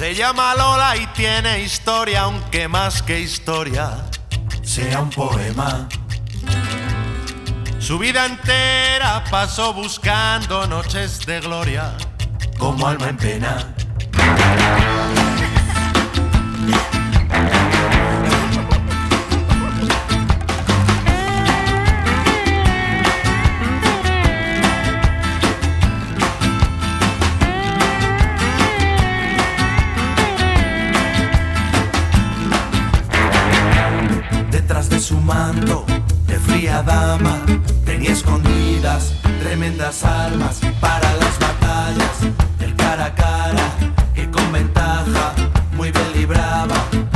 Se llama Lola y tiene historia, aunque más que historia sea un poema. Su vida entera pasó buscando noches de gloria, como alma en pena. Detrás de su manto de fría dama tenía escondidas tremendas armas para las batallas del cara a cara, que con ventaja muy bien libraba.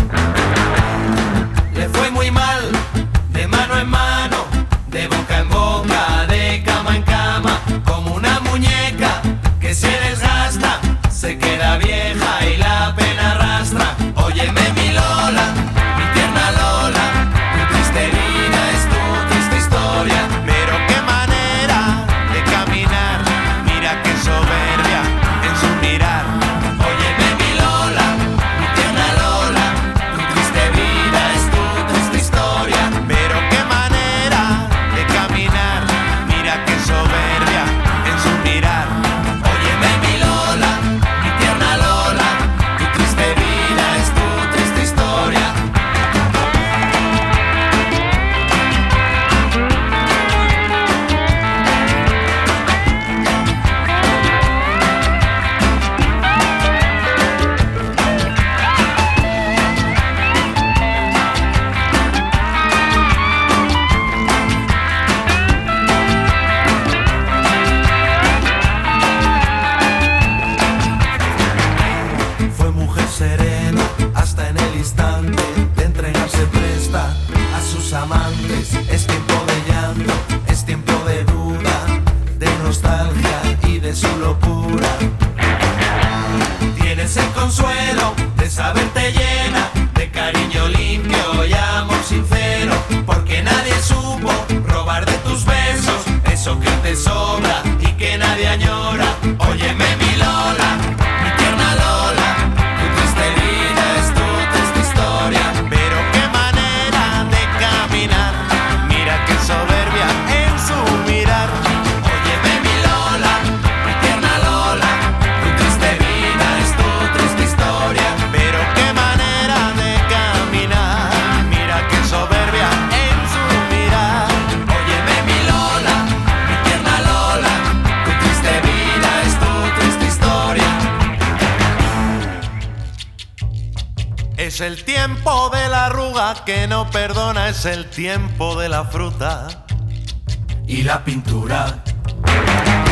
Le fue muy mal, de mano en mano, de boca en boca, de cama en cama, como una muñeca que se desgasta, se queda vieja y la pena arrastra. Óyeme mi Lola, mi tierna Lola, tu triste vida es tu triste historia. pero qué manera de caminar, mira qué soberbia en su mirar. Óyeme mi Lola, mi tierna Lola, tu triste vida es tu triste historia. Pero qué manera de caminar, mira qué soberbia en su mirar. Óyeme mi Lola, mi tierna Lola, tu triste vida es tu triste historia. Fue mujer serena hasta en el instante de entregarse presta a sus amantes. Es tiempo de llanto, es tiempo de duda, de nostalgia y de su locura. Tienes el consuelo de saberte llena de cariño limpio y amor sincero, porque nadie supo robar de tus besos eso que te sobra y que nadie añora. Óyeme mi Lola, mi tierna Lola, tu triste vida es tu triste historia. Pero qué manera de caminar, mira qué soberbia en su mirar. Óyeme mi Lola, mi tierna Lola, tu triste vida es tu triste historia. Pero qué manera de caminar, mira qué soberbia en su mirar. Óyeme mi Lola, mi tierna Lola, tu triste vida es tu triste historia. Es el tiempo de la arruga que no perdona, es el tiempo de la fruta. Y la pintura.